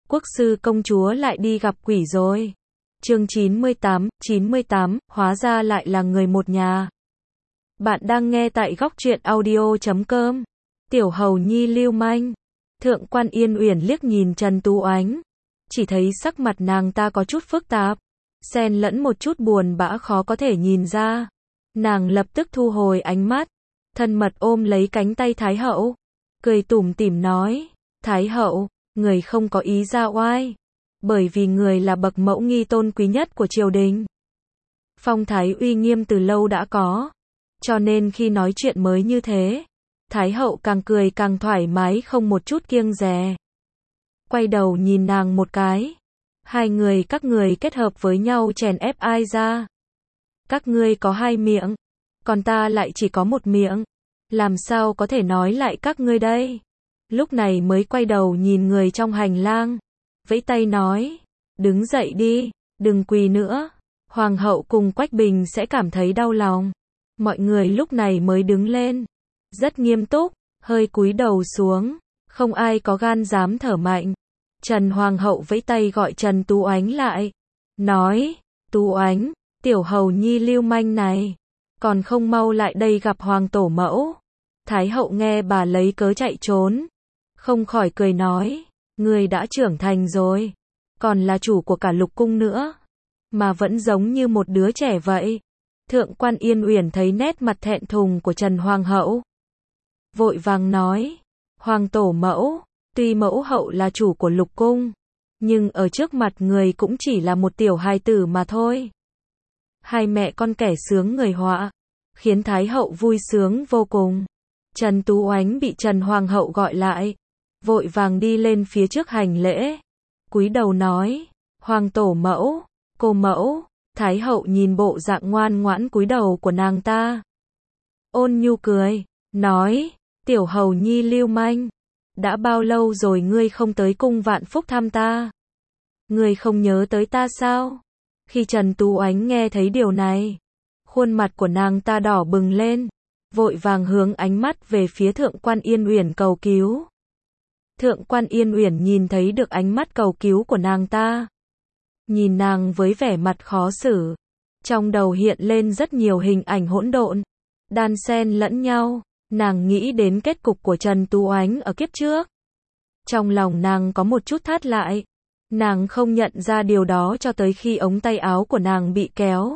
Quốc sư công chúa lại đi gặp quỷ rồi. Chương 98, hóa ra lại là người một nhà. Bạn đang nghe tại góc truyện audio.com. Tiểu hầu nhi lưu manh. Thượng quan Yên Uyển liếc nhìn Trần Tú Oánh, chỉ thấy sắc mặt nàng ta có chút phức tạp, xen lẫn một chút buồn bã khó có thể nhìn ra. Nàng lập tức thu hồi ánh mắt, thân mật ôm lấy cánh tay Thái hậu, cười tủm tỉm nói: Thái hậu, người không có ý ra oai, bởi vì người là bậc mẫu nghi tôn quý nhất của triều đình. Phong thái uy nghiêm từ lâu đã có, cho nên khi nói chuyện mới như thế, Thái hậu càng cười càng thoải mái, không một chút kiêng dè. Quay đầu nhìn nàng một cái, các người kết hợp với nhau chèn ép ai ra? Các ngươi có hai miệng, còn ta lại chỉ có một miệng, làm sao có thể nói lại các ngươi đây? Lúc này mới quay đầu nhìn người trong hành lang, vẫy tay nói: đứng dậy đi, đừng quỳ nữa, hoàng hậu cùng Quách Bình sẽ cảm thấy đau lòng. Mọi người lúc này mới đứng lên, rất nghiêm túc, hơi cúi đầu xuống, không ai có gan dám thở mạnh. Trần hoàng hậu vẫy tay gọi Trần Tú Oánh lại, nói: Tú Oánh, tiểu hầu nhi lưu manh này, còn không mau lại đây gặp hoàng tổ mẫu. Thái hậu nghe bà lấy cớ chạy trốn, không khỏi cười nói: ngươi đã trưởng thành rồi, còn là chủ của cả lục cung nữa, mà vẫn giống như một đứa trẻ vậy. Thượng quan Yên Uyển thấy nét mặt thẹn thùng của Trần hoàng hậu, vội vàng nói: hoàng tổ mẫu, tuy mẫu hậu là chủ của lục cung, nhưng ở trước mặt người cũng chỉ là một tiểu hài tử mà thôi. Hai mẹ con kẻ sướng người họa, khiến Thái hậu vui sướng vô cùng. Trần Tú Oánh bị Trần hoàng hậu gọi lại, vội vàng đi lên phía trước hành lễ, cúi đầu nói: hoàng tổ mẫu, cô mẫu. Thái hậu nhìn bộ dạng ngoan ngoãn cúi đầu của nàng ta, ôn nhu cười, nói: tiểu hầu nhi lưu manh, đã bao lâu rồi ngươi không tới cung Vạn Phúc thăm ta? Ngươi không nhớ tới ta sao? Khi Trần Tú Oánh nghe thấy điều này, khuôn mặt của nàng ta đỏ bừng lên, vội vàng hướng ánh mắt về phía Thượng quan Yên Uyển cầu cứu. Thượng quan Yên Uyển nhìn thấy được ánh mắt cầu cứu của nàng ta, nhìn nàng với vẻ mặt khó xử, trong đầu hiện lên rất nhiều hình ảnh hỗn độn, đan xen lẫn nhau. Nàng nghĩ đến kết cục của Trần Tú Oánh ở kiếp trước, trong lòng nàng có một chút thắt lại. Nàng không nhận ra điều đó cho tới khi ống tay áo của nàng bị kéo.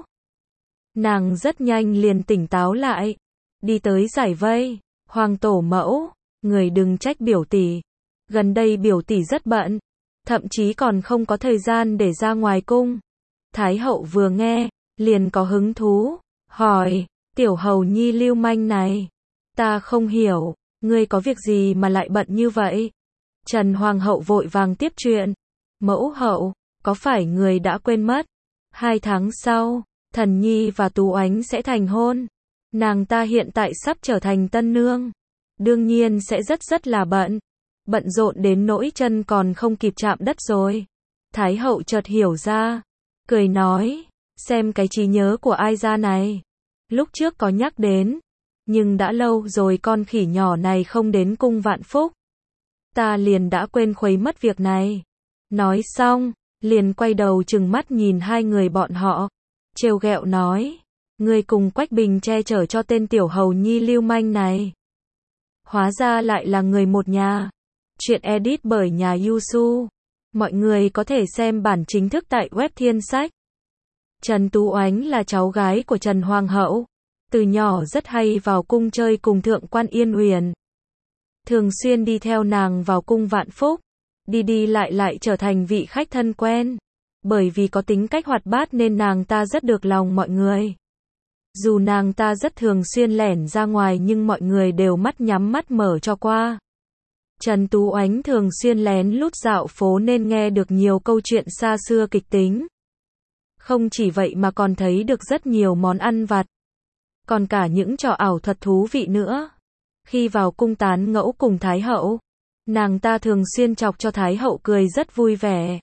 Nàng rất nhanh liền tỉnh táo lại, đi tới giải vây: hoàng tổ mẫu, người đừng trách biểu tỷ, gần đây biểu tỷ rất bận, thậm chí còn không có thời gian để ra ngoài cung. Thái hậu vừa nghe, liền có hứng thú, hỏi: tiểu hầu nhi lưu manh này, ta không hiểu, ngươi có việc gì mà lại bận như vậy? Trần hoàng hậu vội vàng tiếp chuyện: mẫu hậu, có phải người đã quên mất, 2 tháng sau, Thần Nhi và Tú Oánh sẽ thành hôn. Nàng ta hiện tại sắp trở thành tân nương, đương nhiên sẽ rất là bận, bận rộn đến nỗi chân còn không kịp chạm đất rồi. Thái hậu chợt hiểu ra, cười nói: xem cái trí nhớ của ai ra này, lúc trước có nhắc đến, nhưng đã lâu rồi con khỉ nhỏ này không đến cung Vạn Phúc, ta liền đã quên khuấy mất việc này. Nói xong, liền quay đầu trừng mắt nhìn hai người bọn họ, trêu ghẹo nói: ngươi cùng Quách Bình che chở cho tên tiểu hầu nhi lưu manh này, hóa ra lại là người một nhà. Chuyện edit bởi nhà Yusu. Mọi người có thể xem bản chính thức tại web Thiên Sách. Trần Tú Oánh là cháu gái của Trần hoàng hậu, từ nhỏ rất hay vào cung chơi cùng Thượng quan Yên Uyển, thường xuyên đi theo nàng vào cung Vạn Phúc, đi lại trở thành vị khách thân quen. Bởi vì có tính cách hoạt bát nên nàng ta rất được lòng mọi người. Dù nàng ta rất thường xuyên lẻn ra ngoài nhưng mọi người đều mắt nhắm mắt mở cho qua. Trần Tú Oánh thường xuyên lén lút dạo phố nên nghe được nhiều câu chuyện xa xưa kịch tính. Không chỉ vậy mà còn thấy được rất nhiều món ăn vặt, còn cả những trò ảo thuật thú vị nữa. Khi vào cung tán ngẫu cùng Thái hậu, nàng ta thường xuyên chọc cho Thái hậu cười rất vui vẻ.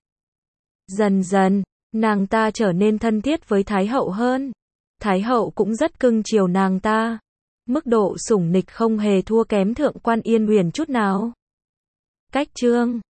Dần dần, nàng ta trở nên thân thiết với Thái hậu hơn. Thái hậu cũng rất cưng chiều nàng ta. Mức độ sủng nịch không hề thua kém Thượng quan Yên Uyển chút nào. Cách chương